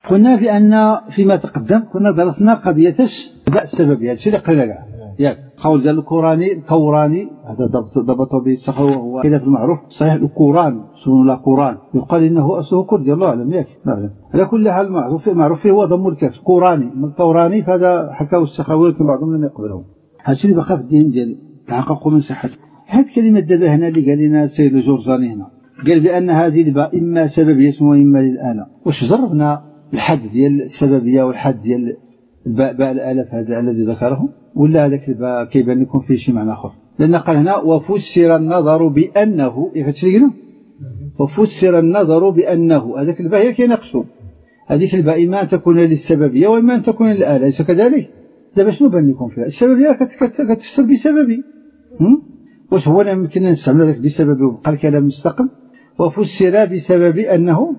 قلنا بأن فيما تقدم كنا درسنا قضية الباء السببية، هادشي اللي قرينا كاع ياك. قول ديال الكوراني هذا ضبط به السخاوي وهو كذا في المعروف صحيح. القرآن سمو لا قرآن يقال انه اصله كرد الله اعلم ياك. على كل حال معروف هو ضم الكاف قراني من الكوراني، فهذا حكاه السخاوي لكن بعضهم لم يقبلهم. هادشي اللي بقى في الدين ديال تحقق من صحة. هاد الكلمة دابا هنا اللي قال لنا السيد الجرجاني هنا قال بأن هذه الباء إما سببية وإما للآلة. واش جربنا الحد ديال السببية والحد ديال باء الآلة هذا الذي ذكره، ولا هذاك الباء كيبان لكم فيه شي معنى آخر؟ لأن قال هنا وفسر النظر بأنه فهمتي قلنا وفسر النظر بأنه هذاك الباء هي كيناقشوا هذيك الباء إما أن تكون للسببية وإما أن تكون للآلة، أليس كذلك؟ دابا شنو بان لكم فيها؟ السببية كتفسر بسببي، واش هو يمكن نستعمل هذاك بسبب وبقى الكلام مستقل؟ وفسر بسبب أنه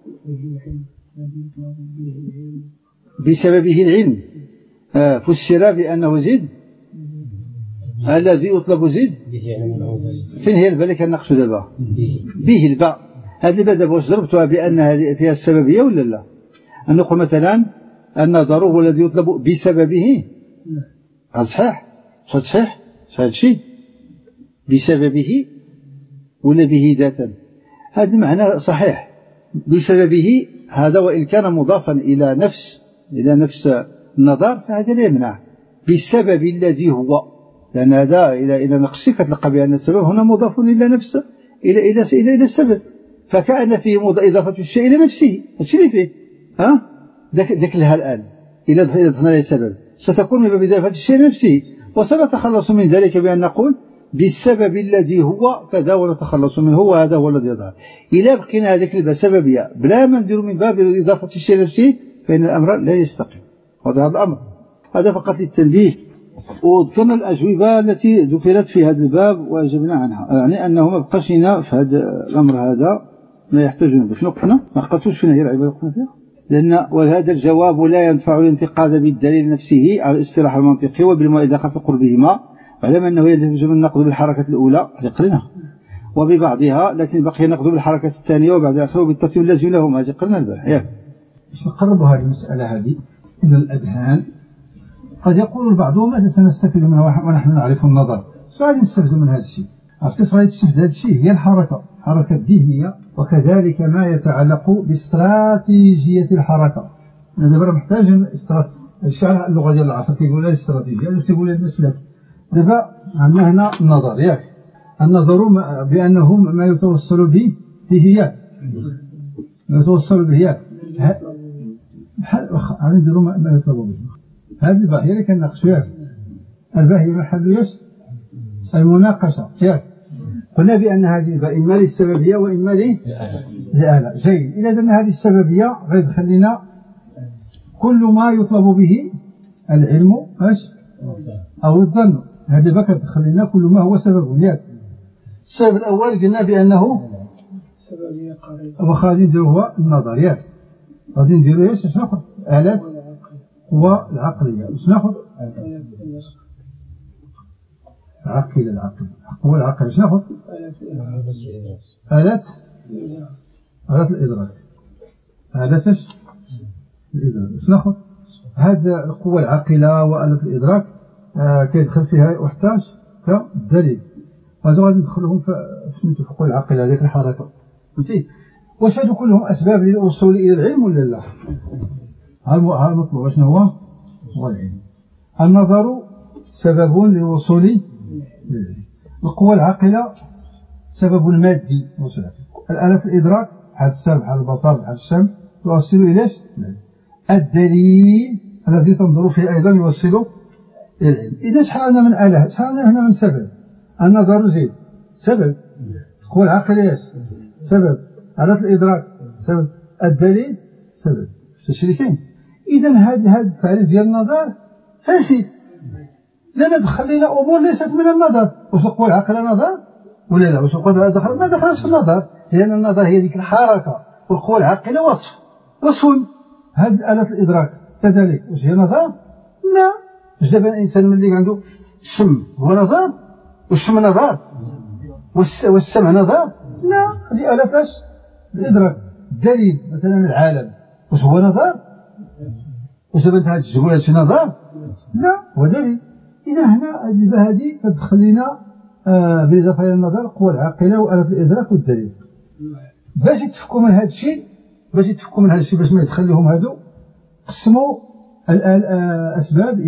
بسببه العلم، فسر بأنه زيد الذي يطلب زيد فين هي الباء اللي كنناقشوا دابا؟ به الباء. هذه الباء دابا واش ضربتها بأنها فيها السببية ولا لا؟ أن نقول مثلا النظر هو الذي يطلب بسببه، هل صحيح؟ صحيح الشيء بسببه ولا به ذاتا؟ هذا المعنى صحيح بسببه هذا، وإن كان مضافا إلى نفس النظر فهذا لا يمنع بالسبب الذي هو، لأن هذا إلى نقص كتلقى بأن السبب هنا مضاف إلى نفسه إلى السبب، فكأن فيه إضافة الشيء إلى نفسه. هادشي اللي فيه ذاك لها الآن إذا ضفنا له السبب ستكون من باب إضافة الشيء إلى نفسه، وسنتخلص من ذلك بأن نقول بالسبب الذي هو كذا ونتخلص منه، وهذا هو الذي يظهر. إلا بقينا هذيك الباء سببية بلا ما ندير من باب إضافة الشيء إلى نفسه فإن الأمر لا يستقيم. هذا الأمر هذا فقط للتنبيه. وذكرنا الأجوبة التي ذكرت في هذا الباب وأجبنا عنها، يعني أنه ما بقاش هنا في هذا الأمر هذا لا يحتاج منه. شنو قلنا؟ ما قلتوش فينا هي العبارة قلنا فيها، لأن وهذا الجواب لا ينفع الانتقاد بالدليل نفسه على الاصطلاح المنطقي وبالمؤيدة في قربهما، وعلم أنه يلزم النقد بالحركة الأولى قلنا وببعضها، لكن بقي النقد بالحركة الثانية وبعد آخره بالترتيب اللازم لهما. قلنا البارح باش نقرب هذه المسألة هذه إلى الأذهان. قد يقول البعض ماذا سنستفيد منها ونحن نعرف النظر؟ غادي نستفيد من هذا الشيء. عرفتي غادي تستفيد هذا الشيء هي الحركة الذهنية، وكذلك ما يتعلق باستراتيجية الحركة. أنا دابا محتاج الشعر اللغة ديال العصر كيقول لها الاستراتيجية، كيقول لها المسلك. دابا عندنا هنا النظر ياك، النظر بأنه ما يتوصل به ياك، ما يتوصل به ياك غادي نديرو ما يطلب به. هذه الباهية اللي كنناقشوا ياك، الباهية محل ياش المناقشة ياك. قلنا بأن هذه الباء إما للسببية وإما للآلة. جيد، إذا درنا هذه السببية غيدخل لنا كل ما يطلب به العلم أو الظن. هذه الباء كتدخل لنا كل ما هو سبب ياك. السبب الأول قلنا بأنه وغادي نديرو هو النظر ياك، غادي نديرو ايش ناخذ آلات القوى العقلية، واش ناخذ العقل القوى العقلية، واش ناخذ آلات الإدراك، آلات الإدراك، واش ناخذ هذا القوى العاقلة وآلات الإدراك كيدخل فيها واحتاج كدليل. هذا غادي ندخلهم في القوى العاقلة هذيك الحركة. فهمتي؟ واش هادو كلهم أسباب للوصول إلى العلم ولا لا؟ ها المطلوب شنو هو العلم. النظر سبب للوصول للعلم، القوى العاقلة سبب مادي للوصول للعلم، الآلات الإدراك بحال السمع بحال البصر بحال الشم يوصل إلى الدليل الذي تنظر فيه أيضا يوصل إلى العلم. إذا شحال عندنا من آلة، شحال عندنا هنا من سبب؟ النظر زيد سبب، القوى العاقلة سبب، آلات الإدراك سبب، الدليل سبب. شتي كاين؟ إذا هذا التعريف ديال النظر فاسد، لأن دخل لنا أمور ليست من النظر. واش القوى العاقلة نظر ولا لا؟ واش القوى دخل ما دخلش في النظر، لأن النظر هي ديك الحركة والقوى العاقلة وصف. هذه آلات الإدراك كذلك واش هي نظر؟ لا. واش دابا الإنسان ملي عنده الشم هو نظر؟ والشم نظر؟ والسمع نظر؟ لا. هذه آلات الإدراك. الدليل مثلا العالم واش هو نظر؟ واش دابا انت تقول هادشي نظر؟ لا، هو دليل. اذا هنا الجبهه هذه كتدخل لنا بالاضافه الى النظر قوى العاقله واله الادراك والدليل. باش يتفكوا من هادشي، باش ما يدخل لهم هادو، قسموا الاسباب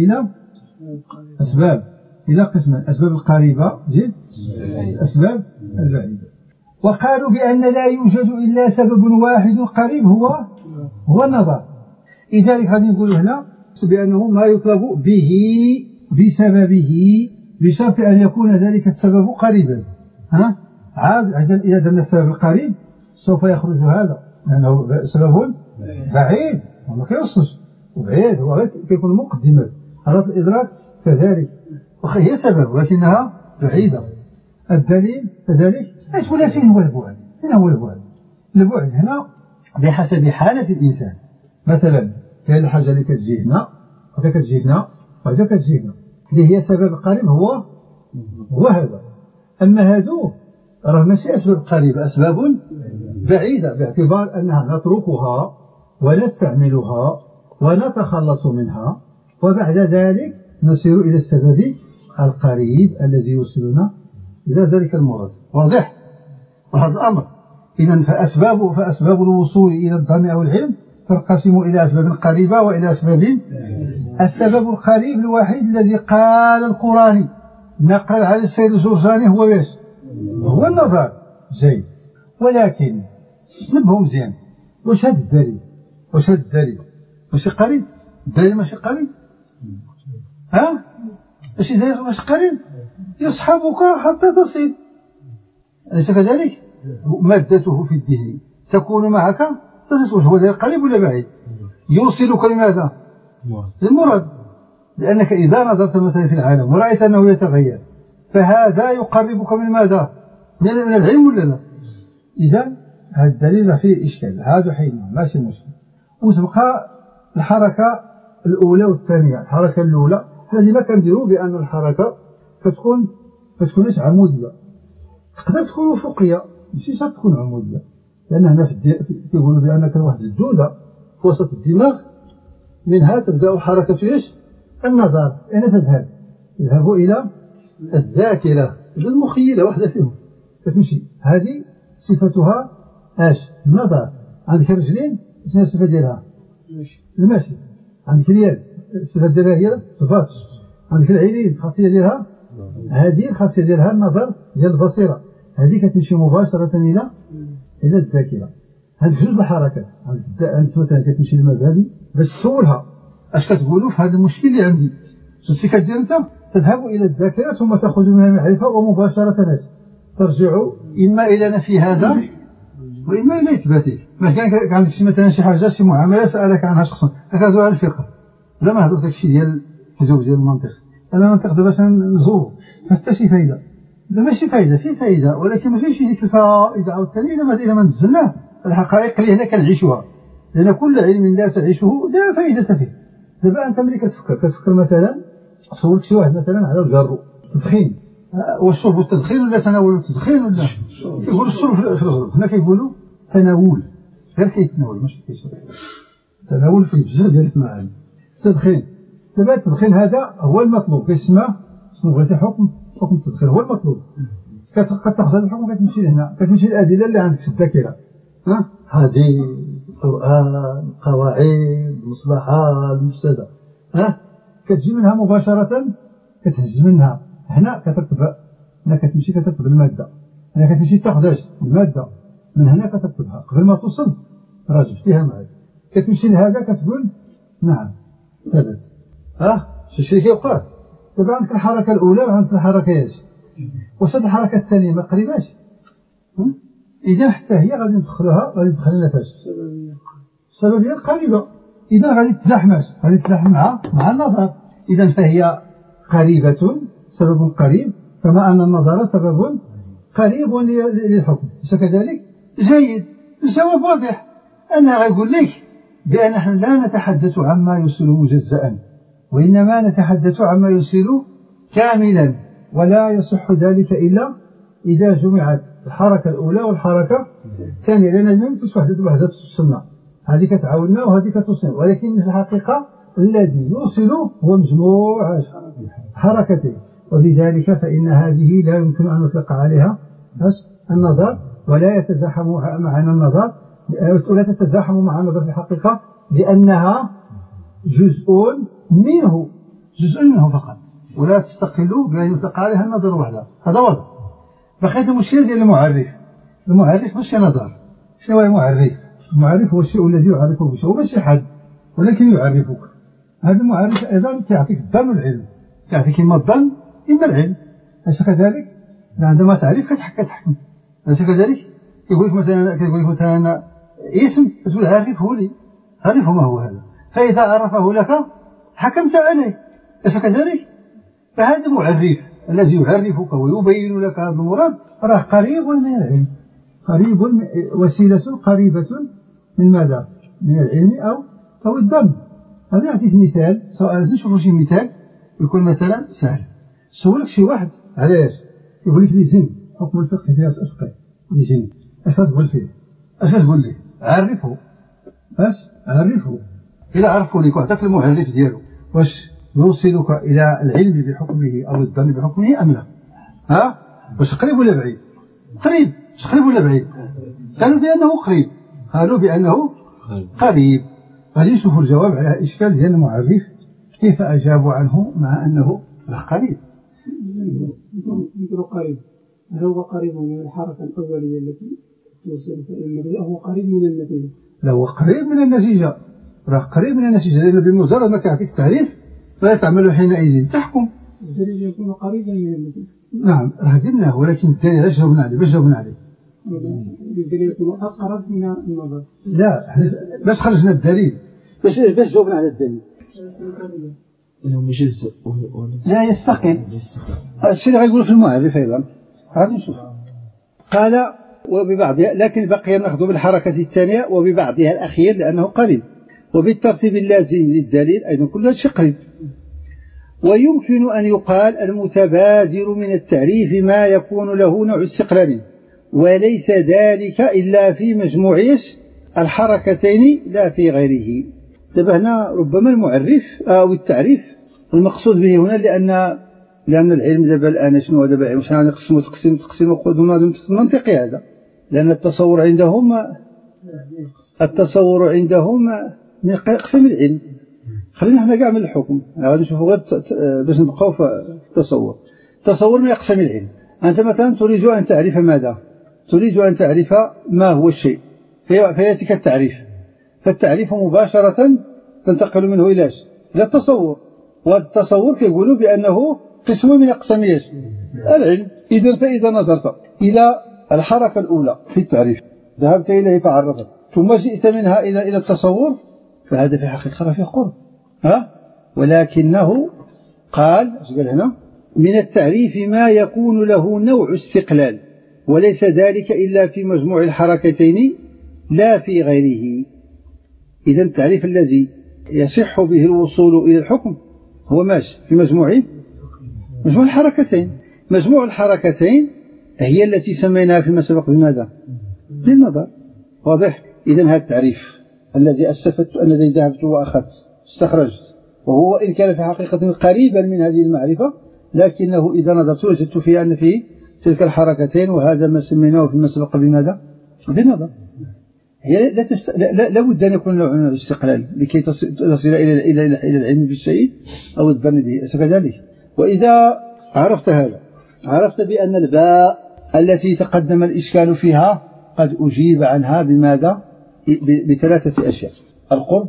الى قسمان: الاسباب القريبه زيد الاسباب البعيده. وقالوا بان لا يوجد الا سبب واحد قريب هو النظر. لذلك غادي نقولوا هنا بانه ما يطلب به بسببه بشرط ان يكون ذلك السبب قريبا. عاد اذا درنا السبب القريب سوف يخرج هذا لانه سبب بعيد وما كيوصلش، وبعيد هو غير كيكون مقدمات. هذا الادراك كذلك هي سبب ولكنها بعيده. الدليل كذلك. ولا فين هو البعد؟ فين هو البعد؟ البعد هنا بحسب حاله الانسان. مثلا كاين الحاجه اللي كتجي هنا وهذا كتجي هنا وهذا كتجي هنا، اللي هي سبب قريب هو هذا. اما هادو راه ماشي اسباب قريبه، اسباب بعيده، باعتبار انها نتركها ونستعملها ونتخلص منها، وبعد ذلك نصير الى السبب القريب الذي يوصلنا الى ذلك المراد. واضح وهذا الامر. اذا فاسباب الوصول الى الظن او العلم تنقسم الى اسباب قريبه والى اسباب. السبب القريب الوحيد الذي قال القراني نقل على السيد الجرجاني هو ايش؟ هو النظر. جيد. ولكن نبهوا مزيان، واش هذا الدليل؟ ماشي قريب؟ الدليل ماشي قريب؟ ماشي دليل ماشي قريب؟ يصحبك حتى تصل، أليس كذلك؟ مادته في الذهن تكون معك تصل. واش هو دليل قريب ولا بعيد؟ يوصلك لماذا؟ للمراد. لأنك إذا نظرت مثلا في العالم ورأيت أنه يتغير فهذا يقربك من ماذا؟ من العلم ولا لا؟ إذا هذا الدليل فيه إشكال، هذا حين ماشي مشكل. وتبقى الحركة الأولى والثانية. الحركة الأولى الذي ما كنديروا بأن الحركة كتكونش عمودية، تقدر تكون أفقية، ماشي شرط تكون عمودية، لأن هنا كيقولوا بأن كان واحد الدودة في وسط الدماغ منها تبدأ حركة ايش؟ النظر. أين تذهب إلى الذاكرة، المخيلة واحدة فيهم كتمشي. هذه صفتها اش؟ النظر. عندك الرجلين شنو الصفة ديالها؟ المشي. عندك اليد الصفة ديالها هي البطش. عندك العينين الخاصية ديالها هذه الخاصية ديالها النظر ديال البصيرة. هذه كتمشي مباشرة إلى الذاكرة. هذه جوج الحركات. عندك مثلا كتمشي للمباني باش تسولها اش كتقولوا في هذا المشكل اللي عندي، شتي كدير انت؟ تذهب إلى الذاكرة ثم تأخذ منها المعرفة ومباشرة ترجع إما إلى نفي هذا وإما إلى إثباته. ما كان عندك مثلا شي حاجة شي معاملة سألك عنها شخص هكذا الفقه، لا ما هذا داكشي ديال الكتب ديال المنطق. أنا المنطق دابا نزور حتى شي فايدة، لا ماشي فايدة، فيه فايدة ولكن ما فيهش ديك الفائدة عاوتاني إلا ما نزلناه الحقائق اللي هنا كنعيشوها، لأن كل علم لا تعيشه لا فائدة فيه. دابا أنت ملي كتفكر مثلا صورت شي واحد مثلا على الجرو التدخين، واش شرب التدخين ولا تناول التدخين ولا كيقولوا الشرب في الغرب، هنا كيقولوا تناول، غير كيتناول ماشي كيشرب. تناول فيه بزاف ديال المعاني. التدخين دابا التدخين هذا هو المطلوب، كيسمى شنو بغيتي حكم التدخين هو المطلوب. كتاخذ هذا الحكم كتمشي لهنا، كتمشي للأدلة اللي عندك في الذاكرة، حديث القرآن قواعد المصلحة المفسدة، كتجي منها مباشرة كتهز منها. هنا كتركب، هنا كتمشي كتركب المادة، هنا كتمشي تاخذ المادة من هنا كتركبها قبل ما توصل راه جبتيها معك. كتمشي لهذا كتقول نعم ثبت. شتي اللي كيوقع؟ دابا عندك الحركة الأولى وعندك الحركة ايش؟ واش هاد الحركة الثانية ما قريباش؟ إذا حتى هي غادي ندخلها، غادي ندخلنا فاش؟ السببية القريبة. إذا غادي تزاحماش، غادي تزاحم مع النظر. إذا فهي قريبة، سبب قريب، كما أن النظر سبب قريب للحكم. أليس كذلك؟ جيد. الجواب واضح. أنا أقول لك بأن نحن لا نتحدث عما يوصل مجزأ، وإنما نتحدث عما يوصل كاملا، ولا يصح ذلك إلا إذا جمعت الحركة الأولى والحركة الثانية، لأن ما يمكنش وحدة توصلنا. هذه كتعاوننا وهذه كتوصل، ولكن في الحقيقة الذي يوصل هو مجموع حركتين، وبذلك فإن هذه لا يمكن أن نطلق عليها النظر، ولا يتزاحم معنا النظر، ولا تتزاحم مع النظر في الحقيقة، لأنها جزء منه فقط، ولا تستقل بأن يطلق عليها النظر وحدها. هذا واضح. بقيت المشكلة ديال المعرف ماشي نظر. شنو هو المعرف؟ المعرف هو الشيء الذي يعرفه بشيء، هو ماشي حد ولكن يعرفك. هذا المعرف أيضا كيعطيك الظن والعلم، كيعطيك إما الظن إما العلم. أليس كذلك؟ عندما تعرف كتحكم. أليس كذلك؟ كيقول لك مثلا اسم، تقول عرفه لي، عرفه ما هو هذا، فإذا عرفه لك حكمت عليه. أليس كذلك؟ فهذا المعرف الذي يعرفك ويبين لك هذا المراد راه قريب من العلم، قريب، وسيلة قريبة من ماذا؟ من العلم أو الظن. هذا يعطيك مثال، سواء نشوفوا شي مثال يكون مثلا سهل. سولك شي واحد علاش يقول لك لي زين حكم الفقه فيها فقه لي زين، اش تقول فيه؟ اش تقول لي؟ عرفه. عرفه. إذا عرفوا لك وعطاك المعرف ديالو، واش يوصلك إلى العلم بحكمه أو الظن بحكمه أم لا؟ واش قريب ولا بعيد؟ قريب. واش قريب ولا بعيد؟ قالوا بأنه قريب. غادي نشوفوا الجواب على الإشكال ديال المعرف كيف أجابوا عنه مع أنه قريب. مثل قريب، هل هو قريب من الحركة الأولية التي توصل إلى النتيجة؟ هو قريب من النتيجة؟ لا، هو قريب من النتيجة، راه قريب من النتيجة، لأنه بمجرد ما كيعطيك التعريف فلا تعمل حينئذ تحكم. الدليل يكون قريبا من النتيجة. نعم راه قلناه، ولكن الدليل علاش جاوبنا عليه؟ الدليل يكون أقرب من النظر. لا، باش خرجنا الدليل، باش جاوبنا على الدليل. إنه مجزء لا يستقل. الشيء اللي غيقولوا في المعرف أيضا غادي نشوف. قال وببعضها، لكن بقي نأخذ بالحركة الثانية وببعضها الأخير لأنه قريب، وبالترتيب اللازم للدليل أيضا كل شيء قريب. ويمكن أن يقال المتبادر من التعريف ما يكون له نوع استقلال، وليس ذلك إلا في مجموع الحركتين لا في غيره. دابا هنا ربما المعرف أو التعريف المقصود به هنا لأن العلم دابا الآن شنو دابا واش نقسموا تقسيم منطقي هذا، لأن التصور عندهم من قسم العلم. خلينا حنا كاع من الحكم، غادي نشوفوا غير باش نبقاو في التصور من أقسام العلم. أنت مثلا تريد أن تعرف ماذا؟ تريد أن تعرف ما هو الشيء، فيأتيك التعريف، فالتعريف مباشرة تنتقل منه إلى التصور، والتصور كيقولوا بأنه قسم من أقسام العلم. فإذا نظرت إلى الحركة الأولى في التعريف، ذهبت إليه فعرفت، ثم جئت منها إلى التصور، فهذا في حقيقة في قرب. ولكنه قال هنا من التعريف ما يكون له نوع استقلال، وليس ذلك إلا في مجموع الحركتين لا في غيره. إذا التعريف الذي يصح به الوصول إلى الحكم هو ماشي في مجموع الحركتين. مجموع الحركتين هي التي سميناها فيما سبق بماذا؟ بالنظر. واضح؟ إذن هذا التعريف الذي استفدت الذي ذهبت وأخذت استخرجت، وهو إن كان في حقيقة قريبا من هذه المعرفة، لكنه إذا نظرت وجدت فيه أن فيه تلك الحركتين، وهذا ما سميناه فيما سبق بماذا؟ بالنظر. هي لا بد أن يكون نوع من الاستقلال لكي تصل إلى العلم بالشيء أو الظن به، كذلك. وإذا عرفت هذا، عرفت بأن الباء التي تقدم الإشكال فيها قد أجيب عنها بماذا؟ بثلاثة أشياء: القرب،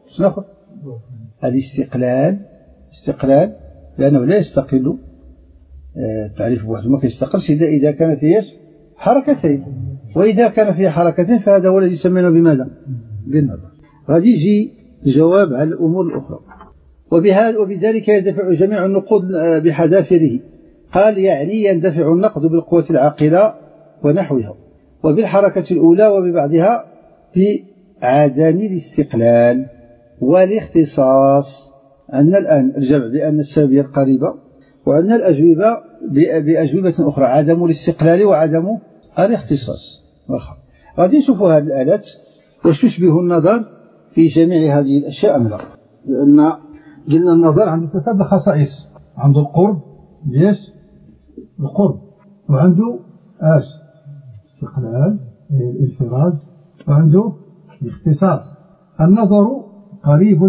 الاستقلال، لأنه لا يستقل التعريف بوحده، ما يستقلش إلا إذا كان فيه حركتين، وإذا كان فيه حركتين فهذا هو الذي سميناه بماذا؟ بالنظر. غادي يجي الجواب على الأمور الأخرى. وبذلك يندفع جميع النقود بحذافيره. قال يعني يندفع النقد بالقوة العاقلة ونحوها، وبالحركة الأولى وببعضها بعدم الاستقلال والاختصاص. عندنا الآن الجمع بأن السببية القريبة، وعندنا الأجوبة بأجوبة أخرى: عدم الاستقلال وعدم الاختصاص. غادي نشوفوا هذه الآلات واش تشبه النظر في جميع هذه الأشياء أم لا؟ لأن قلنا النظر عنده ثلاثة خصائص، عنده القرب ليش؟ القرب، وعنده استقلال الانفراد، وعنده الاختصاص. النظر قريب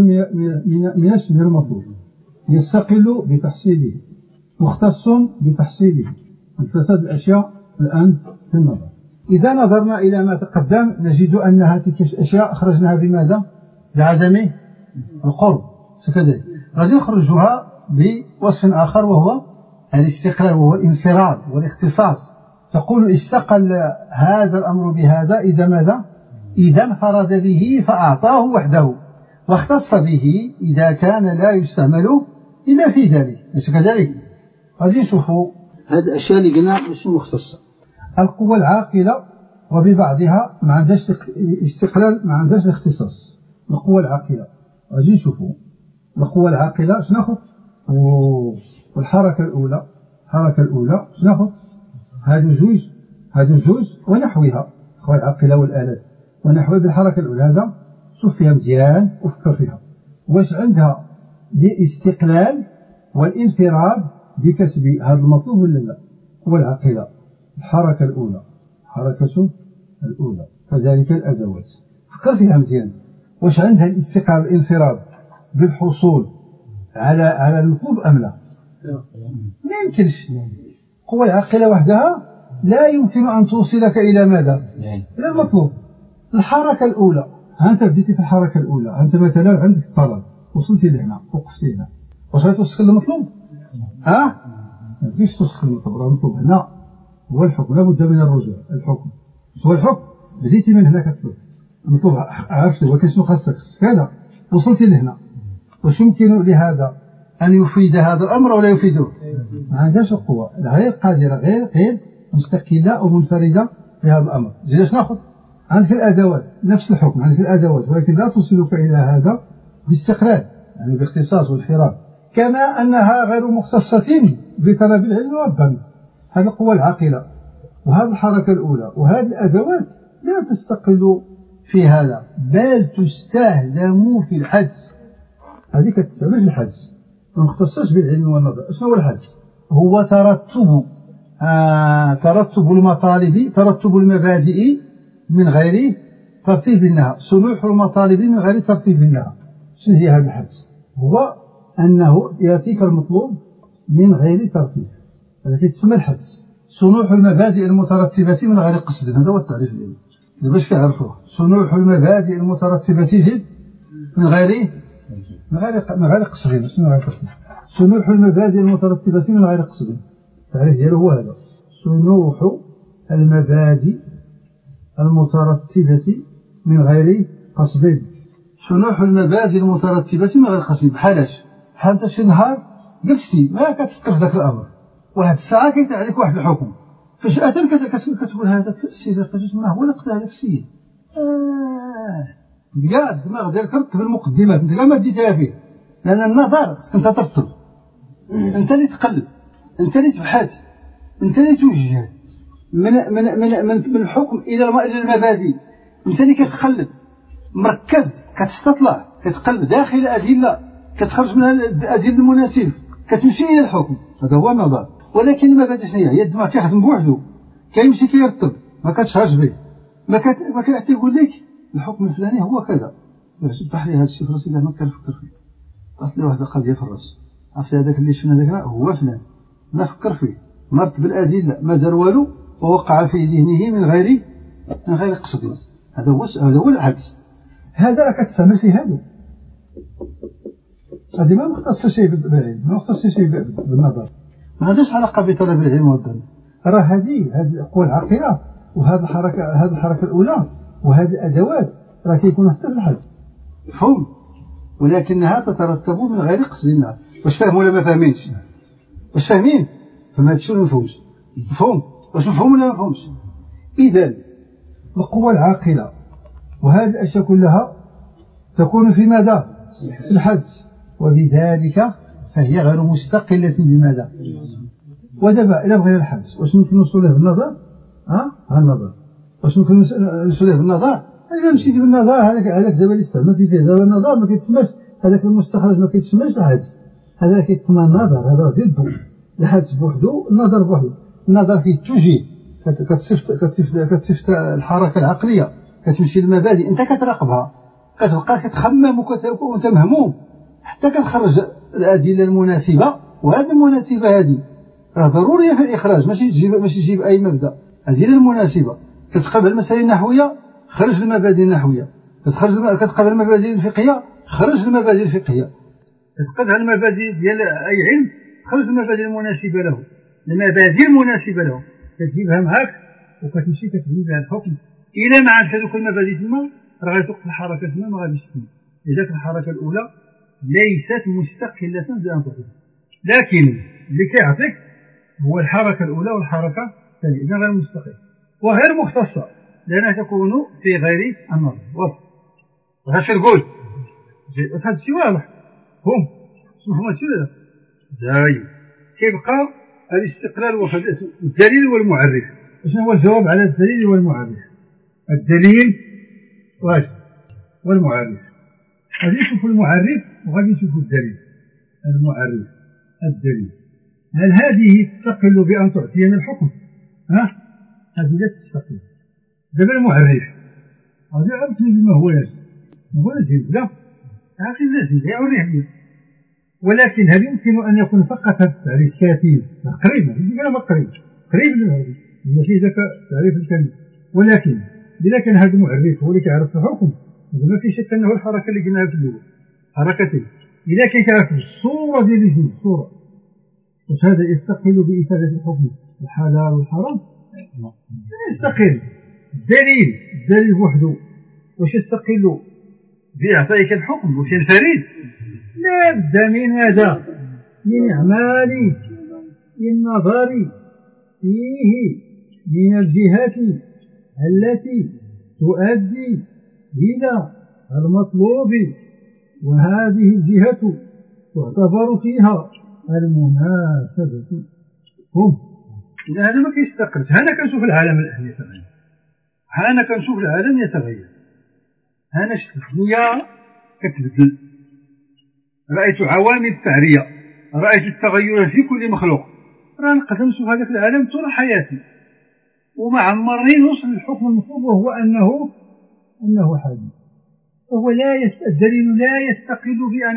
من المطلوب، يستقل بتحصيله، مختص بتحصيله. الثلاثة الأشياء الآن في النظر. إذا نظرنا إلى ما تقدم نجد أن هذه الأشياء أخرجناها بماذا؟ بعدم القرب، كذلك غادي نخرجها بوصف آخر وهو الاستقلال، وهو الانفراد والاختصاص. تقول استقل هذا الأمر بهذا إذا ماذا؟ إذا انفرد به فأعطاه وحده، واختص به إذا كان لا يستعمل إلا في ذلك، أليس كذلك؟ غادي نشوفوا هذه الأشياء اللي قلنا مش مختصة. القوة العاقلة وببعضها ما عندهاش استقلال، ما عندهاش الاختصاص. القوة العاقلة غادي نشوفوا القوة العاقلة شناخذ، والحركة الأولى، الحركة الأولى شناخذ، هادو جوج ونحوها، القوة العاقلة والآلات ونحوها بالحركة الأولى. هذا شوف فيها مزيان وفكر فيها، واش عندها الاستقلال والانفراد بكسب هذا المطلوب ولا لا؟ القوة العاقلة الحركة الأولى، الحركة الأولى، كذلك الأدوات، فكر فيها مزيان. واش عندها الاستقلال والانفراد بالحصول على المطلوب أم لا؟ ما يمكنش. القوة العاقلة وحدها لا يمكن أن توصلك إلى ماذا؟ إلى المطلوب. الحركة الأولى، أنت بديتي في الحركة الأولى، أنت مثلا عندك الطلب، وصلتي لهنا، وقفتي هنا، واش غتوصلك للمطلوب؟ ما تقدرش توصلك للمطلوب. المطلوب هنا هو الحكم، لا بد من الرجوع. الحكم هو الحكم، بديتي من هنا كتطلب المطلوب، عرفتي ولكن شنو خاصك هذا، وصلتي لهنا. واش يمكن لهذا أن يفيد هذا الأمر ولا يفيده؟ ما عندهاش القوة، غير قادرة، غير مستقلة أو منفردة بهذا الأمر. زين اش ناخذ؟ عندك الأدوات نفس الحكم، عندك الأدوات ولكن لا توصلك إلى هذا باستقلال، يعني باختصاص والانفراد، كما أنها غير مختصة بطلب العلم والظن. هذه القوة العاقلة وهذه الحركة الأولى وهذه الأدوات لا تستقل في هذا، بل تستهدم في الحدس. هذه كتستعمل في الحدس، ما مختصش بالعلم والنظر. شنو هو الحدس؟ هو ترتب المطالب، ترتب المبادئ من غير ترتيب لها، صلوح المطالب من غير ترتيب لها. شنو هي هذا الحدس؟ هو أنه يأتيك المطلوب من غير ترتيب، هذا كيتسمى الحدس. صنوع المبادئ المترتبة من غير قصد، هذا هو التعريف ديالو باش كيعرفوه. صنوع المبادئ المترتبة زد من غير قصد. شنو غير قصد؟ صنوع المبادئ المترتبة من غير قصد، التعريف ديالو هو هذا. صنوع المبادئ المترتبة من غير قصد. صنوع المبادئ المترتبة من غير قصد، بحالاش؟ بحال انت شي نهار جلستي ما كتفكر في ذاك الامر، واحد الساعه كيطلع عليك واحد الحكم، فجأة كتقول هذاك السيد ما هو اللي قتل هذاك السيد. كاع الدماغ ديالك رتب المقدمات، انت كاع ما ديتها فيه، لان النظر خصك انت ترتب، انت اللي تقلب، انت اللي تبحث، انت اللي توجه من الحكم الى المبادئ، انت اللي كتقلب مركز، كتستطلع، كتقلب داخل الادله، كتخرج منها الادله المناسبه، كتمشي الى الحكم. هذا هو النظر. ولكن المبادئ شنو هي؟ الدماغ كيخدم بوحدو، كيمشي كيرتب، ما كتشهرش به، ما كيقول لك الحكم الفلاني هو كذا. طاح لي هذا الشيء في راسي كاع ما كنفكر فيه، طاحت لي واحد القضيه في الراس، عرفت هذاك اللي شفنا هذاك هو فلان، ما فكر فيه، مرت بالادله، ما دار والو، ووقع في ذهنه من غير قصد. هذا هو العدس. هذا راه كتستعمل فيه هذا، هذه ما مختصة شيء بالعلم، ما مختصة شيء بالنظر، ما عندهاش علاقة بطلب العلم والظن. راه هذه القوى العاقلة وهذه الحركة الأولى وهذه الأدوات راه كيكونوا حتى في الحدس، مفهوم، ولكنها تترتب من غير قصد الله. واش فاهم ولا ما فاهمينش؟ واش فاهمين؟ فما هادشي ما مفهومش، مفهوم؟ واش مفهوم ولا ما مفهومش؟ إذا القوى العاقلة وهذه الأشياء كلها تكون في ماذا؟ في الحدس، وبذلك فهي غير مستقلة بماذا؟ ودابا إلا بغينا الحدس واش ممكن نوصل له بالنظر؟ النظر. واش ممكن نوصل له بالنظر؟ إذا مشيتي بالنظر هذاك دابا اللي استعملتي فيه دابا النظر ما كيتسماش هذاك المستخرج، ما كيتسماش الحدس، هذا كيتسمى النظر، هذا ضده الحدس بوحدو، النظر بوحدو. النظر كيتوجيه، كتصيفط الحركة العقلية، كتمشي للمبادئ أنت كتراقبها، كتبقى كتخمم وأنت مهموم حتى كتخرج الأدلة المناسبة. وهذه المناسبة هذه راه ضرورية في الإخراج، ماشي تجيب أي مبدأ، الأدلة المناسبة. كتقابل المسائل النحوية خرج المبادئ النحوية، كتقابل المبادئ الفقهية خرج المبادئ الفقهية، كتقابل المبادئ ديال أي علم خرج المبادئ المناسبة له، المبادئ المناسبة له كتجيبها معاك وكتمشي كتبني بها الحكم. إلا ما عرفت هذوك المبادئ تما راه غتوقف الحركة تما، ما غاديش تكمل. لذلك الحركة الأولى ليست مستقلة بأنفسها، لكن اللي كيعطيك هو الحركة الأولى والحركة الثانية، إذا غير مستقلة وغير مختصة لأنها تكون في غير النظر. واضح؟ هادشي نقول هذا الشيء واضح. هم سمحوا هادشي ولا لا؟ زايد. كيبقى الاستقلال والدليل والمعرف. شنو هو الجواب على الدليل والمعرف؟ الدليل واجب والمعرف. غادي نشوفوا المعرف وغادي نشوفوا الدليل. المعرف الدليل، هل هذه تستقل بأن تعطينا الحكم؟ هذه لا تستقل. دابا المعرف غادي يعرفني بما هو لازم، ما هو لازم لا عارف لازم يعرف لي، ولكن هل يمكن أن يكون فقط هذا التعريف كافي؟ قريب، ما قريب لهذا، ماشي ذاك التعريف الكامل. ولكن إذا كان هذا المعرف هو اللي كيعرف الحكم، ما في شك أنه الحركة اللي قلناها في الأول حركتين. إذا كان كيعرف الصورة ديال الجنس، الصورة، واش هذا يستقل بإفادة الحكم الحلال والحرام؟ لا يستقل. الدليل وحده واش يستقل بإعطائك الحكم؟ واش ينفرد؟ لا بد من هذا، من إعمال النظر فيه من الجهات التي تؤدي إلى المطلوب، وهذه الجهة تعتبر فيها المناسبة. إذا هذا ما كيستقلش. أنا كنشوف العالم الآن يتغير، أنا كنشوف العالم يتغير، أنا شفت الدنيا كتبدل، رأيت عوامل التعرية، رأيت التغير في كل مخلوق، راه نقدر نشوف هذا في العالم طول حياتي وما عمرني نوصل للحكم المطلوب، وهو أنه حادث. وهو الدليل لا يستقل بأن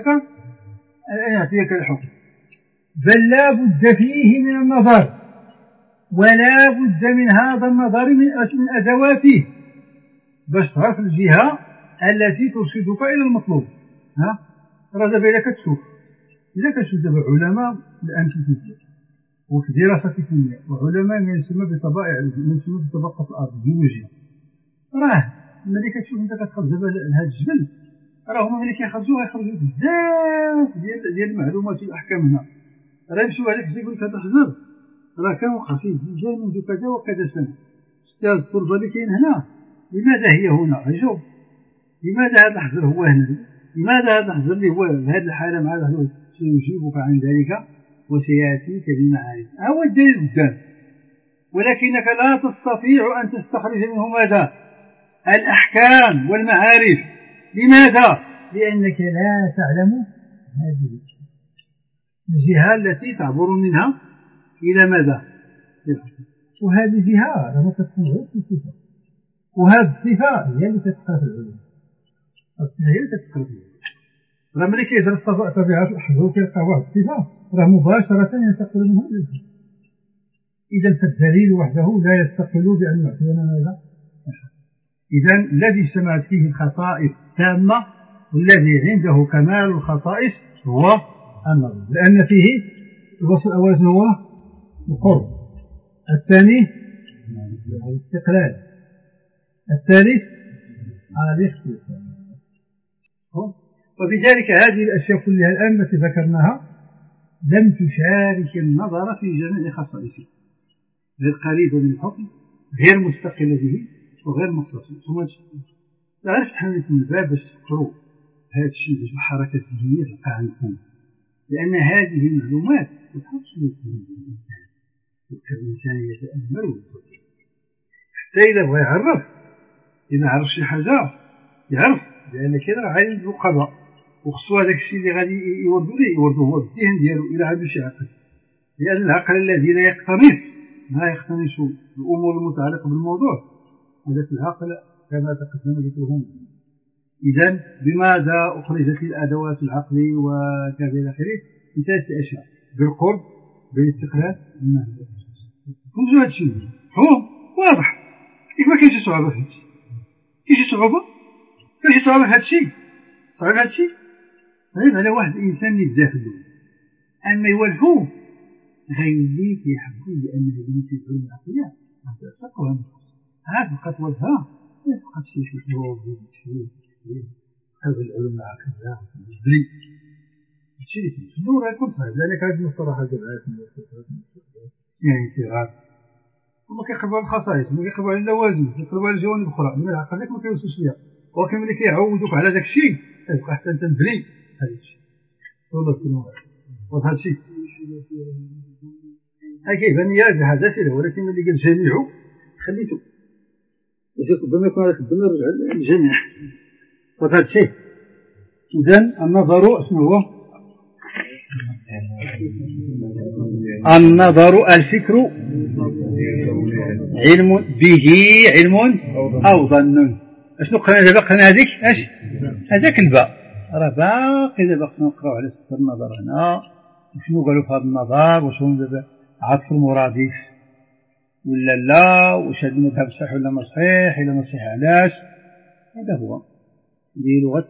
يعطيك الحكم، بل لا بد فيه من النظر، ولا بد من هذا النظر من أدواته باش تعرف الجهة التي ترشدك إلى المطلوب. راه دابا إلا كتشوف دابا علماء الأنتيكية وفي دراسة الكيمياء وعلماء ما يسمى بطبقة الأرض الجيولوجيا، راه ملي كتشوف أنت كتخرج دابا لهذا الجبل، راه هما ملي كيخرجوا بزاف ديال المعلومات والأحكام. هنا راه يمشيو هذاك يقول لك هذا الحجر راه كان وقع فيه زلزال منذ كذا وكذا سنة، هذه التربة اللي كاين هنا لماذا هي هنا؟ عجب، لماذا هذا الحجر هو هنا؟ لماذا هذا الحجر اللي هو بهذه الحالة مع هذا سيجيبك عن ذلك وسيأتيك بمعارف. هو الدليل قدام، ولكنك لا تستطيع أن تستخرج منه ماذا؟ الأحكام والمعارف. لماذا؟ لأنك لا تعلم هذه الجهة التي تعبر منها إلى ماذا؟ وهذه الجهة لما تكون غير في الصفة، وهذه الصفة هي اللي تتقى في العلوم، هي اللي تتقى في العلوم. راه ملي كيدرس طبيعة الأحجار وكيلقى واحد الصفة راه مباشرة ينتقل منها إلى الصفة. إذا فالدليل وحده لا يستقل بأن يعطينا ماذا؟ إذا الذي اجتمعت فيه الخصائص التامة والذي عنده كمال الخصائص هو النظر، لأن فيه الوصف الأول هو القرب، الثاني الاستقلال، الثالث الاختصاص. وبذلك هذه الأشياء كلها الآن التي ذكرناها لم تشارك النظر في جميع خصائصه، غير قريبة من الحكم، غير مستقلة به، وغير مختصة. ثم لا نفتح لكم الباب باش تفكروا هذا الشيء باش الحركة الذهنية تلقى عندكم، لأن هذه المعلومات تتحط في الإنسان، الإنسان يتأمل ويفكر حتى إذا بغى يعرف إذا عرف شي حاجة يعرف لأن كاين راه عين الرقبة وخصو هذاك الشيء اللي غادي يوردوا ليه يوردوه هو بالذهن ديالو إلى عنده شي عقل، لأن العقل الذي لا يقتنص ما يقتنص الأمور المتعلقة بالموضوع هذاك العقل كما تقدم ذكرهم. إذن بماذا أخرجت الأدوات العقل وكذا إلى آخره؟ بثلاث أشياء: بالقرب، بالاستقلال، بالمعنى. كل هذا الشيء هو واضح، ما كاينش صعوبة في هذا الشيء. كاين شي صعوبة؟ كاين شي صعوبة في هذا الشيء؟ صعيب هذا الشيء؟ غير على واحد الإنسان اللي داخله، أما يولفوه غيولي كيحبوا لأن هذه في العلوم العقلية ما تعتقدها عاد بقات وجهها ما بقات شي حروب هذا العلوم العقلية بلي هادشي اللي كنتسناو راه يكون صعيب، لأنك هاد المصطلحات دابا يعني انتغال هما كيقربوا على الخصائص، ما كيقربوا على اللوازم، كيقربوا على الجوانب الأخرى اللي العقل ما كيوصلش ليها، ولكن ملي كيعودوك على داك الشيء كتبقى حتى أنت مبلي هذا الشيء والله كنوع وهذا الشيء كيبان لي بحاجة إليه، ولكن ملي قال جميعه خليته ربما يكون هذاك الدم يرجع للجميع وهذا الشيء. إذن النظر شنو هو؟ النظر الفكر علم به علم أو ظن. أشنو قلنا دابا؟ قلنا هذيك اش هذاك الباء راه باقي دابا نقراو على سبب النظر هنا وشنو قالوا في هذا النظر وشنو دابا عطف المرادف ولا لا، واش هذا المذهب صحيح ولا ما صحيح، الا ما صحيح علاش. هذا هو دي لغة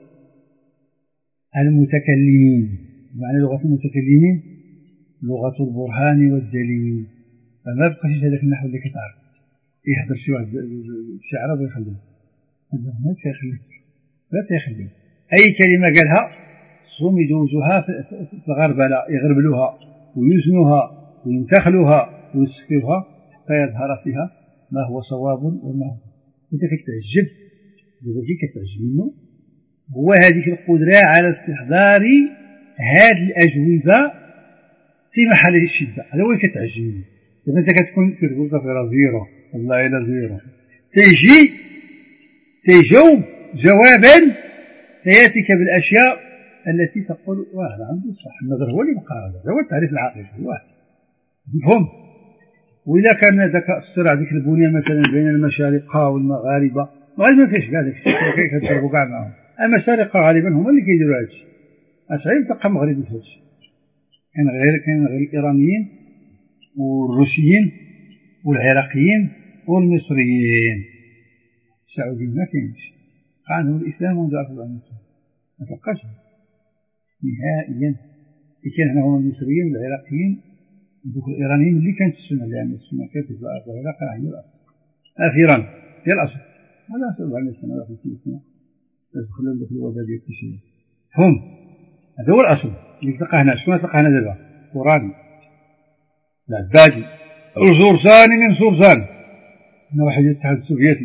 المتكلمين. معنى لغة المتكلمين لغة البرهان والدليل، فما بقاش هذاك النحو اللي كتعرف يحضر شي واحد الشعر ويخليه هذا ما تيخليه لا تيخليه. أي كلمة قالها صوم يجوزوها في الغربلة يغربلوها ويزنوها وينتخلوها ويسكروها حتى يظهر فيها ما هو صواب وما هو. أنت كتعجب الذي كتعجب منه هو هذه القدرة على استحضار هذه الأجوبة في محل الشدة. هذا هو اللي كتعجب منه. إذا أنت كتكون في الغرفة زيرو والله إلى زيرو تيجاوب جوابا سيأتيك بالأشياء التي تقول هذا عنده صح. النظر هو اللي بقى، هذا هو التعريف العقلي الواحد مفهوم. وإذا كان ذاك الصراع ذيك البنية مثلا بين المشارقة والمغاربة ما فيش كاع داك الشيء كيتضربوا كاع معاهم. المشارقة غالبا هما اللي كيديروا هذا الشيء، أصعب تلقى مغربي في هذا الشيء. كاين غير الإيرانيين والروسيين والعراقيين والمصريين. السعوديين ما كاينش، عندهم الإسلام منذ 1400 ما تلقاش نهائيا. كاين هنا هما المصريين والعراقيين ودوك الإيرانيين اللي كانت السنة، لأن السنة كانت في العراق هي الأصل أخيرا هي الأصل. هذا 700 سنة ولا 50 سنة تدخلوا لك الوباء ديال كل شيء هم. هذا هو الأصل اللي تلقى هنا. شكون تلقى هنا دابا؟ قراني العبادي الزرزاني من زرزان هنا واحد الاتحاد السوفيتي.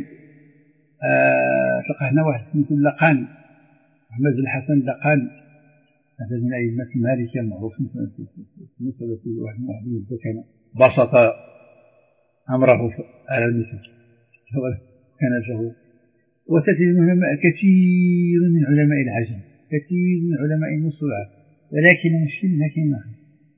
تلقى هنا واحد سميتو اللقاني أحمد الحسن اللقاني، هذا من أئمة المالكية المعروفين في مصر. في واحد المدة كان بسط أمره على المثل كان له. وتجد من كثير من علماء العجم، كثير من علماء مصر، ولكن المشكل ما كاين ما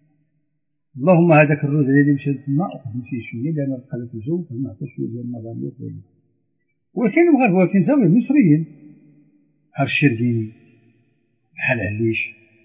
اللهم هذاك الرجل الذي مشى للماء وقدم فيه شويه لأن القلب الجو فما عطاش شويه ديال النظريات. وكاين المغاربة وكاين تاوي المصريين بحال الشربيني بحال عليش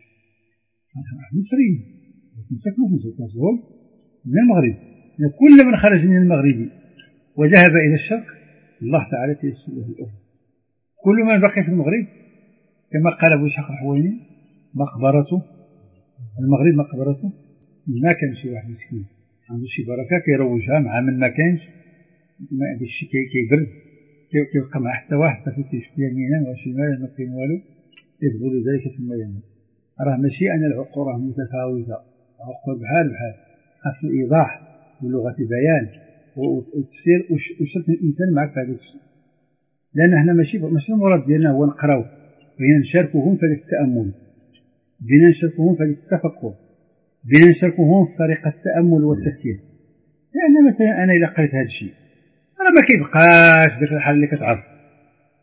مصريين ساكنوا في مصر من المغرب. كل من خرج من المغرب وذهب إلى الشرق الله تعالى تيسر له الأمر. كل من بقي في المغرب كما قال أبو إسحاق الحويني مقبرته المغرب مقبرته. ما كان شي واحد مسكين عنده شي بركة كيروجها مع من ما كانش ما عندوش شي كيبرد كيبقى مع حتى واحد تفتيش يمينا وشمالا ما كاين والو يدخل ذلك ثم يموت. راه ماشي أن العقول راه متفاوتة، عقول بحال خاص الإيضاح ولغة البيان وتفسير وشرط الإنسان معك في هذا الشيء. لأن احنا ماشي المراد ديالنا هو نقراو، بغينا نشاركوهم في التأمل، بغينا نشاركوهم في التفكر، بغينا نشاركوهم في طريقة التأمل والتفكير. لأن مثلا أنا إذا قريت هذا الشيء أنا ما كيبقاش داك الحال اللي كتعرف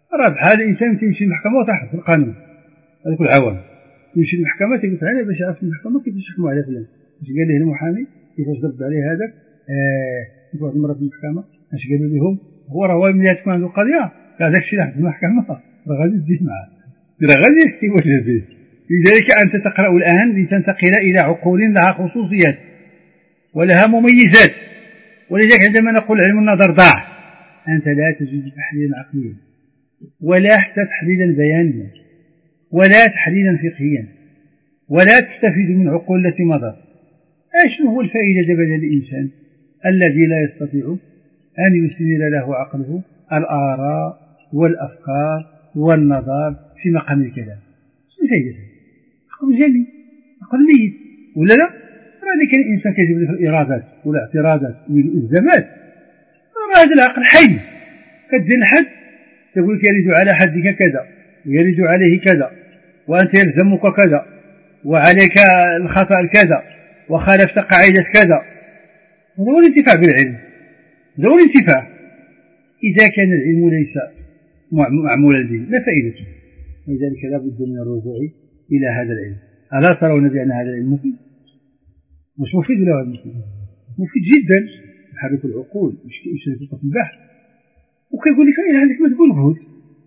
راه بحال الانسان تيمشي للمحكمه وتحت القانون هذوك العوام يمشي للمحكمه تيقول انا باش يعرف المحكمه كيفاش يحكموا على فلان اش قال له المحامي كيفاش ضرب عليه هذاك واحد المره في المحكمه اش قالوا لهم هو ملي تكون عنده قضيه هذاك الشيء اللي في المحكمه راه غادي تزيد معاه راه غادي يواجه به. لذلك انت تقرا الان لتنتقل الى عقول لها خصوصيات ولها مميزات. ولذلك عندما نقول علم النظر ضاع انت لا تجد تحليلا عقليا ولا حتى تحليلا بيانيا ولا تحليلا فقهيا ولا تستفيد من عقول التي مضت. شنو هو الفائدة دابا للإنسان الذي لا يستطيع أن يسير له عقله الآراء والأفكار والنظر في مقام الكلام؟ شنو الفائدة؟ عقل جلي عقل ميت ولا لا؟ راه كان الإنسان كيجيب له الإرادات والاعتراضات والإلزامات راه هذا العقل حي كتجي لحد تقول لك يرد على حدك كذا ويرد عليه كذا وأنت يلزمك كذا وعليك الخطأ كذا وخالفت قاعدة كذا. هذا هو الانتفاع بالعلم هذا هو الانتفاع. إذا كان العلم ليس معمولا به لا فائدته. لذلك لا بد من الرجوع إلى هذا العلم. ألا ترون بأن هذا العلم مفيد؟ مش مفيد ولا مفيد؟ مفيد جدا يحرك العقول يشرك في البحث وكيقول لك إيه هذيك ما تقول جهود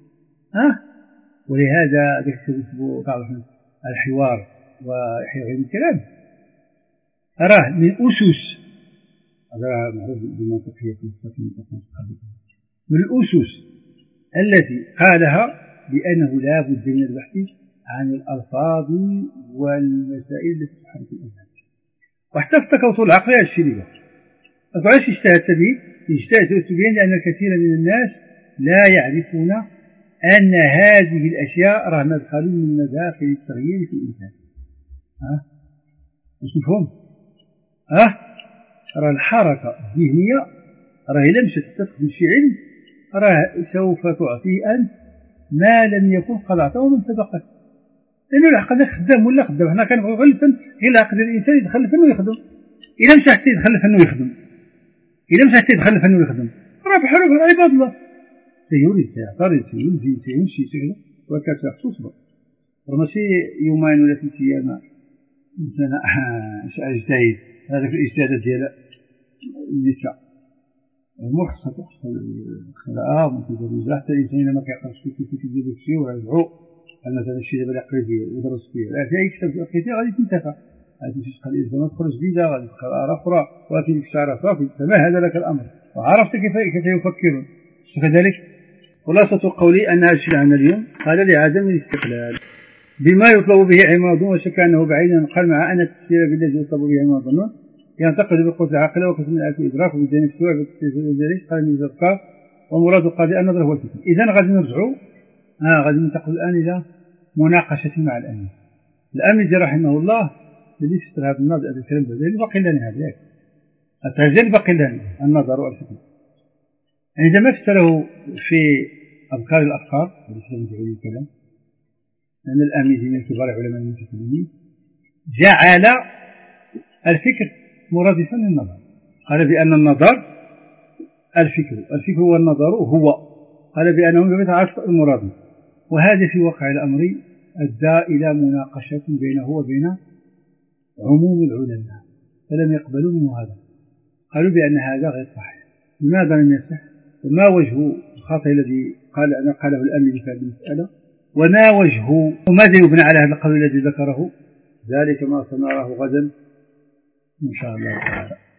ولهذا يكتب بعض الحوار ويحيى الكلام أراه من أسس هذا معروف بالمنطقية من الأسس التي قالها بأنه لا بد من البحث عن الألفاظ والمسائل التي تحرك الأذهان. وحتى في التكوثر العقلي هذا الشيء اللي علاش اجتهدت به؟ اجتهدت تبين لأن الكثير من الناس لا يعرفون أن هذه الأشياء راه مدخل من مداخل التغيير في الإنسان. مش مفهوم؟ راه الحركة الذهنية راه إلا مشات تدخل في علم راه سوف تعطيه أنت ما لم يكن قد أعطاه من سبقك. لأنه العقل خدام ولا خدام. حنا كنبغيو غير الفن غير العقل الإنسان يدخل الفن ويخدم. إلا مشى حتى يدخل الفن ويخدم راه بحال عباد الله سيريد سيعترض سيلزم سيمشي وكذا تصبر ماشي يومين ولا 3 أيام مثلا اجتهد. هذاك الاجتهاد ديال النساء المحصن تحصل القراءة متدرجة حتى الإنسان لما كيقراش في كتب ديال الشيء ويرجعوا مثلا الشيء دابا اللي قريتيه ودرس فيه لا في أي كتاب قريتيه غادي تنتفع غادي تشقى الإلزامات تخرج جديدة غادي تقرا أخرى وفي الشعر صافي تمهد لك الأمر وعرفت كيف يفكرون. كذلك خلاصة قولي أن الشيء عنا اليوم قال لعدم الاستقلال بما يطلب به علم الظنون وشك أنه بعيدا قال مع أن التفسير بالذي يطلب به علم الظنون ينتقد بالقوة العاقلة وكثير من الإدراك وبالدين السواء بالتفسير قال من الأذكار ومراد القاضي النظر هو الفكر. إذن غادي نرجعوا غادي ننتقل الآن إلى مناقشة مع الأمين. الأمين رحمه الله الذي فسر هذا النظر هذا الكلام اللي باقي لنا هذاك الترجيل باقي لنا النظر والفكر. عندما فسره في أذكار الأفكار بالإسلام تعالى الكلام لأن الأمين من كبار علماء المتكلمين جعل الفكر مرادفا للنظر. قال بأن النظر الفكر والنظر هو قال بأنه يتعاطف المراد. وهذا في واقع الأمر أدى إلى مناقشة بينه وبين عموم العلماء فلم يقبلوا منه هذا. قالوا بأن هذا غير صحيح. لماذا لم يصح؟ وما وجه الخطأ الذي قاله الأمين في هذه المسألة وما وجهه وماذا يبنى على هذا القول الذي ذكره؟ ذلك ما سنراه غدا إن شاء الله تعالى.